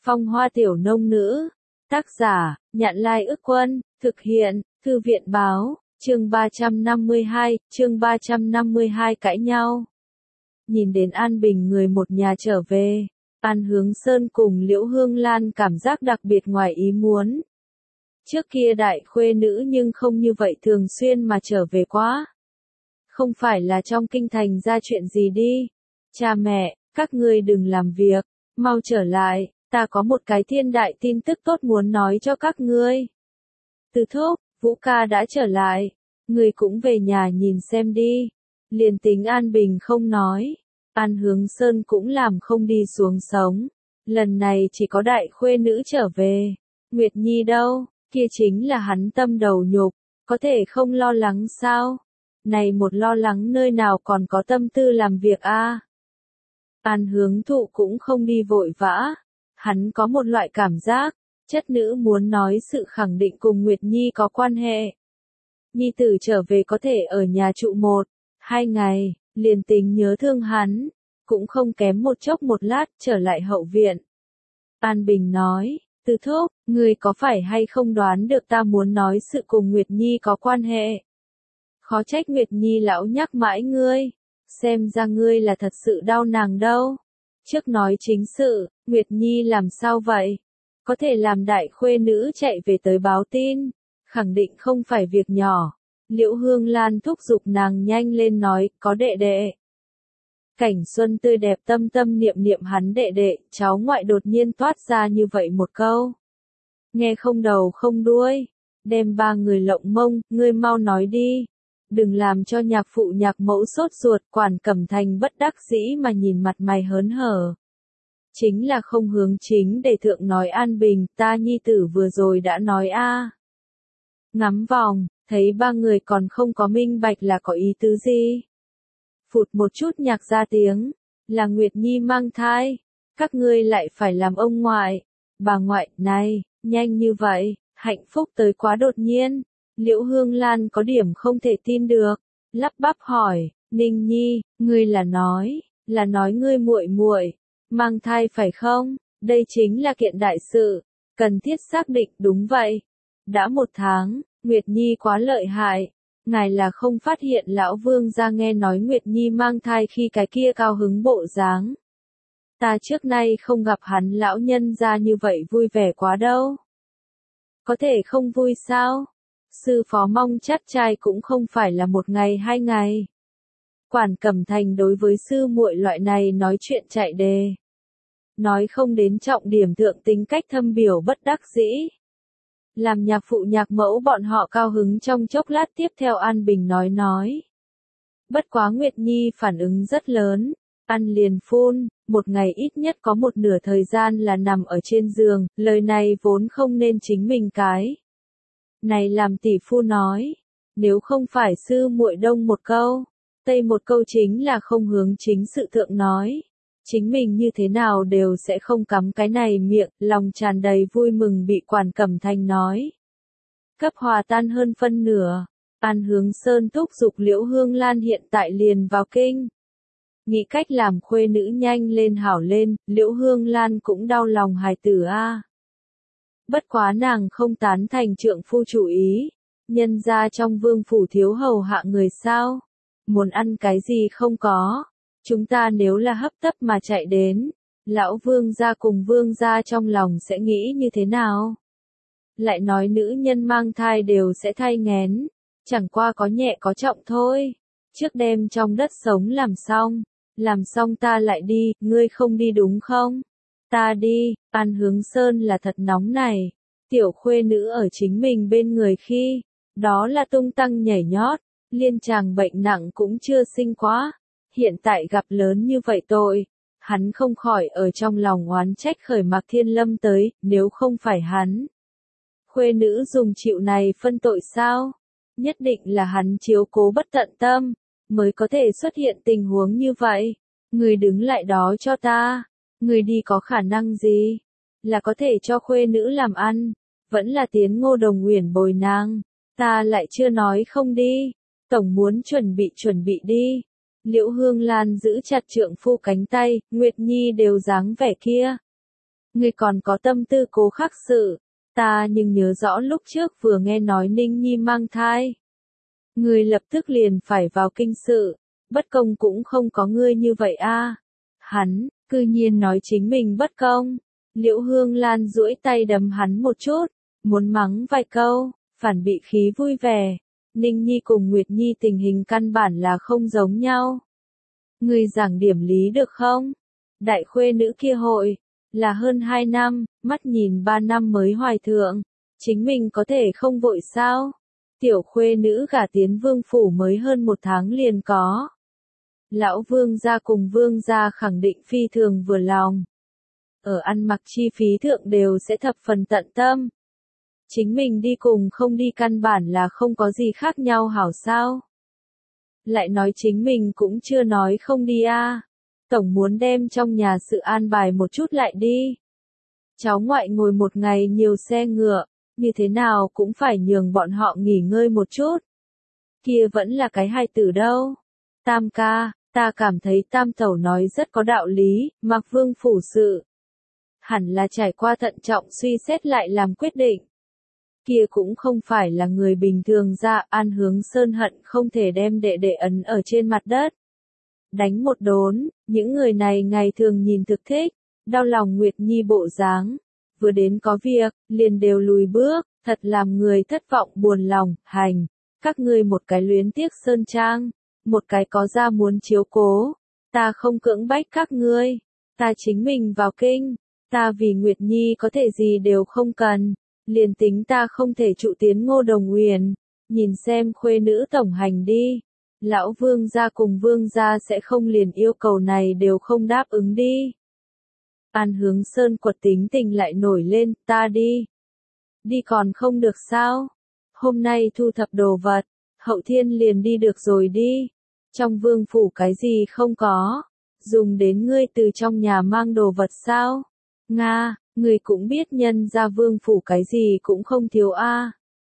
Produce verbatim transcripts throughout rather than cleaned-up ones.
Phong hoa tiểu nông nữ. Tác giả, Nhạn Lai Ức Quân, thực hiện, Thư viện Báo, chương ba trăm năm mươi hai, chương ba trăm năm mươi hai cãi nhau. Nhìn đến An Bình người một nhà trở về, An Hướng Sơn cùng Liễu Hương Lan cảm giác đặc biệt ngoài ý muốn. Trước kia đại khuê nữ nhưng không như vậy thường xuyên mà trở về quá. Không phải là trong kinh thành ra chuyện gì đi. Cha mẹ, các ngươi đừng làm việc, mau trở lại, ta có một cái thiên đại tin tức tốt muốn nói cho các ngươi. Từ Thúc, Vũ ca đã trở lại, ngươi cũng về nhà nhìn xem đi. Liền tính An Bình không nói, An Hướng Sơn cũng làm không đi xuống sống. Lần này chỉ có đại khuê nữ trở về. Nguyệt Nhi đâu, kia chính là hắn tâm đầu nhục, có thể không lo lắng sao? Này một lo lắng nơi nào còn có tâm tư làm việc a? À? An Hướng Thụ cũng không đi vội vã, hắn có một loại cảm giác, chất nữ muốn nói sự khẳng định cùng Nguyệt Nhi có quan hệ. Nhi tử trở về có thể ở nhà trụ một, hai ngày, liền tính nhớ thương hắn, cũng không kém một chốc một lát trở lại hậu viện. An Bình nói, Từ Thúc, ngươi có phải hay không đoán được ta muốn nói sự cùng Nguyệt Nhi có quan hệ? Khó trách Nguyệt Nhi lão nhắc mãi ngươi, xem ra ngươi là thật sự đau nàng đâu. Trước nói chính sự, Nguyệt Nhi làm sao vậy? Có thể làm đại khuê nữ chạy về tới báo tin, khẳng định không phải việc nhỏ. Liễu Hương Lan thúc giục nàng nhanh lên nói, có đệ đệ. Cảnh xuân tươi đẹp tâm tâm niệm niệm hắn đệ đệ, cháu ngoại đột nhiên toát ra như vậy một câu. Nghe không đầu không đuôi, đem ba người lộng mông, ngươi mau nói đi. Đừng làm cho nhạc phụ nhạc mẫu sốt ruột, Quản Cẩm Thành bất đắc dĩ mà nhìn mặt mày hớn hở. Chính là không hướng chính để thượng nói An Bình, ta nhi tử vừa rồi đã nói a. Ngắm vòng, thấy ba người còn không có minh bạch là có ý tứ gì. Phụt một chút nhạc ra tiếng, là Nguyệt Nhi mang thai, các ngươi lại phải làm ông ngoại. Bà ngoại, này, nhanh như vậy, hạnh phúc tới quá đột nhiên. Liễu Hương Lan có điểm không thể tin được, lắp bắp hỏi, Ninh Nhi, ngươi là nói, là nói ngươi muội muội mang thai phải không? Đây chính là kiện đại sự, cần thiết xác định. Đúng vậy. Đã một tháng, Nguyệt Nhi quá lợi hại, ngài là không phát hiện lão vương gia nghe nói Nguyệt Nhi mang thai khi cái kia cao hứng bộ dáng. Ta trước nay không gặp hắn lão nhân gia như vậy vui vẻ quá đâu. Có thể không vui sao? Sư phó mong chắc trai cũng không phải là một ngày hai ngày. Quản Cẩm Thành đối với sư muội loại này nói chuyện chạy đề. Nói không đến trọng điểm thượng tính cách thâm biểu bất đắc dĩ. Làm nhạc phụ nhạc mẫu bọn họ cao hứng trong chốc lát tiếp theo An Bình nói nói. Bất quá Nguyệt Nhi phản ứng rất lớn, ăn liền phun, một ngày ít nhất có một nửa thời gian là nằm ở trên giường, lời này vốn không nên chính mình cái. Này làm tỷ phu nói, nếu không phải sư muội đông một câu, tây một câu chính là không hướng chính sự thượng nói. Chính mình như thế nào đều sẽ không cắm cái này miệng, lòng tràn đầy vui mừng bị Quản Cẩm Thành nói. Cấp hòa tan hơn phân nửa, An Hướng Sơn thúc giục Liễu Hương Lan hiện tại liền vào kinh. Nghĩ cách làm khuê nữ nhanh lên hảo lên, Liễu Hương Lan cũng đau lòng hài tử a. Bất quá nàng không tán thành trượng phu chủ ý, nhân ra trong vương phủ thiếu hầu hạ người sao, muốn ăn cái gì không có, chúng ta nếu là hấp tấp mà chạy đến, lão vương gia cùng vương gia trong lòng sẽ nghĩ như thế nào? Lại nói nữ nhân mang thai đều sẽ thai nghén, chẳng qua có nhẹ có trọng thôi, trước đêm trong đất sống làm xong, làm xong ta lại đi, ngươi không đi đúng không? Ta đi. An Hướng Sơn là thật nóng này, tiểu khuê nữ ở chính mình bên người khi, đó là tung tăng nhảy nhót, liên tràng bệnh nặng cũng chưa sinh quá, hiện tại gặp lớn như vậy tội, hắn không khỏi ở trong lòng oán trách khởi Mạc Thiên Lâm tới, nếu không phải hắn. Khuê nữ dùng chịu này phân tội sao? Nhất định là hắn chiếu cố bất tận tâm, mới có thể xuất hiện tình huống như vậy. Người đứng lại đó cho ta. Người đi có khả năng gì? Là có thể cho khuê nữ làm ăn, vẫn là tiến Ngô Đồng Uyển bồi nàng. Ta lại chưa nói không đi, tổng muốn chuẩn bị chuẩn bị đi. Liễu Hương Lan giữ chặt trượng phu cánh tay, Nguyệt Nhi đều dáng vẻ kia. Ngươi còn có tâm tư cố khắc sự, ta nhưng nhớ rõ lúc trước vừa nghe nói Ninh Nhi mang thai. Ngươi lập tức liền phải vào kinh sự, bất công cũng không có ngươi như vậy a. Hắn, cư nhiên nói chính mình bất công. Liễu Hương Lan duỗi tay đấm hắn một chút, muốn mắng vài câu, phản bị khí vui vẻ. Ninh Nhi cùng Nguyệt Nhi tình hình căn bản là không giống nhau. Ngươi giảng điểm lý được không? Đại khuê nữ kia hội, là hơn hai năm, mắt nhìn ba năm mới hoài thượng. Chính mình có thể không vội sao? Tiểu khuê nữ gả tiến vương phủ mới hơn một tháng liền có. Lão vương gia cùng vương gia khẳng định phi thường vừa lòng. Ở ăn mặc chi phí thượng đều sẽ thập phần tận tâm. Chính mình đi cùng không đi căn bản là không có gì khác nhau hảo sao. Lại nói chính mình cũng chưa nói không đi a. À. Tổng muốn đem trong nhà sự an bài một chút lại đi. Cháu ngoại ngồi một ngày nhiều xe ngựa, như thế nào cũng phải nhường bọn họ nghỉ ngơi một chút. Kia vẫn là cái hài tử đâu. Tam ca, ta cảm thấy tam tẩu nói rất có đạo lý, Mạc Vương phủ sự. Hẳn là trải qua thận trọng suy xét lại làm quyết định. Kia cũng không phải là người bình thường ra, An Hướng Sơn hận không thể đem đệ đệ ấn ở trên mặt đất. Đánh một đốn, những người này ngày thường nhìn thực thích, đau lòng Nguyệt Nhi bộ dáng. Vừa đến có việc, liền đều lùi bước, thật làm người thất vọng buồn lòng, hành. Các ngươi một cái luyến tiếc Sơn Trang, một cái có ra muốn chiếu cố. Ta không cưỡng bách các ngươi, ta chính mình vào kinh. Ta vì Nguyệt Nhi có thể gì đều không cần, liền tính ta không thể trụ tiến Ngô Đồng Uyển, nhìn xem khuê nữ tổng hành đi. Lão vương gia cùng vương gia sẽ không liền yêu cầu này đều không đáp ứng đi. An Hướng Sơn quật tính tình lại nổi lên, ta đi. Đi còn không được sao? Hôm nay thu thập đồ vật, hậu thiên liền đi được rồi đi. Trong vương phủ cái gì không có, dùng đến ngươi từ trong nhà mang đồ vật sao? Nga, ngươi cũng biết nhân ra vương phủ cái gì cũng không thiếu a. À.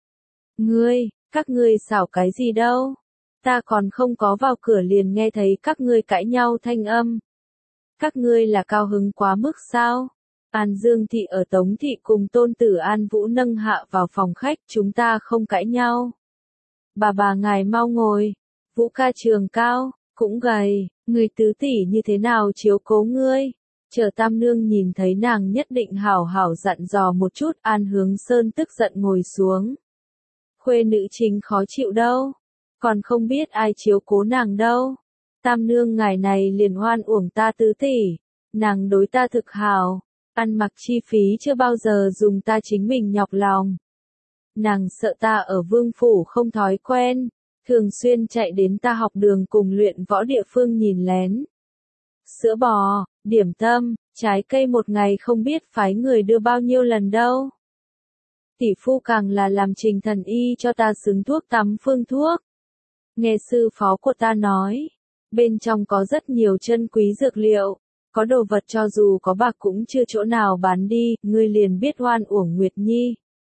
Ngươi, các ngươi xảo cái gì đâu? Ta còn không có vào cửa liền nghe thấy các ngươi cãi nhau thanh âm. Các ngươi là cao hứng quá mức sao? An Dương Thị ở Tống Thị cùng tôn tử An Vũ nâng hạ vào phòng khách, chúng ta không cãi nhau. Bà bà ngài mau ngồi, Vũ ca trường cao, cũng gầy, người tứ tỷ như thế nào chiếu cố ngươi? Chờ Tam Nương nhìn thấy nàng nhất định hảo hảo dặn dò một chút, An Hướng Sơn tức giận ngồi xuống. Khuê nữ chính khó chịu đâu, còn không biết ai chiếu cố nàng đâu. Tam Nương ngài này liền oan uổng ta tứ tỷ, nàng đối ta thực hảo, ăn mặc chi phí chưa bao giờ dùng ta chính mình nhọc lòng. Nàng sợ ta ở vương phủ không thói quen, thường xuyên chạy đến ta học đường cùng luyện võ địa phương nhìn lén. Sữa bò, điểm tâm, trái cây một ngày không biết phái người đưa bao nhiêu lần đâu. Tỷ phu càng là làm trình thần y cho ta xứng thuốc tắm phương thuốc. Nghe sư phó của ta nói, bên trong có rất nhiều chân quý dược liệu, có đồ vật cho dù có bạc cũng chưa chỗ nào bán đi, ngươi liền biết oan uổng Nguyệt Nhi.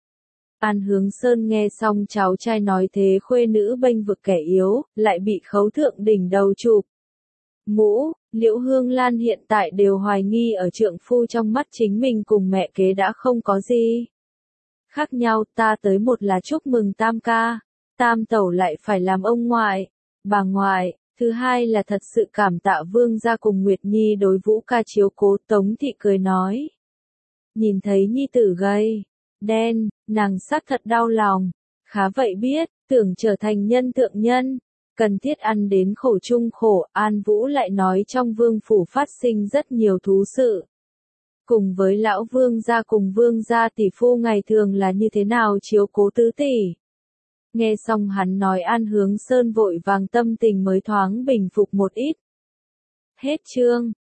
An Hướng Sơn nghe xong cháu trai nói thế khuê nữ bênh vực kẻ yếu, lại bị khấu thượng đỉnh đầu chụp. Mũ, Liễu Hương Lan hiện tại đều hoài nghi ở trượng phu trong mắt chính mình cùng mẹ kế đã không có gì khác nhau, ta tới một là chúc mừng tam ca, tam tẩu lại phải làm ông ngoại, bà ngoại, thứ hai là thật sự cảm tạ vương gia cùng Nguyệt Nhi đối Vũ ca chiếu cố. Tống Thị cười nói. Nhìn thấy nhi tử gầy, đen, nàng xác thật đau lòng, khá vậy biết, tưởng trở thành nhân thượng nhân, cần thiết ăn đến khổ chung khổ. An Vũ lại nói trong vương phủ phát sinh rất nhiều thú sự. Cùng với lão vương gia cùng vương gia tỷ phu ngày thường là như thế nào chiếu cố tứ tỷ. Nghe xong hắn nói An Hướng Sơn vội vàng tâm tình mới thoáng bình phục một ít. Hết chương.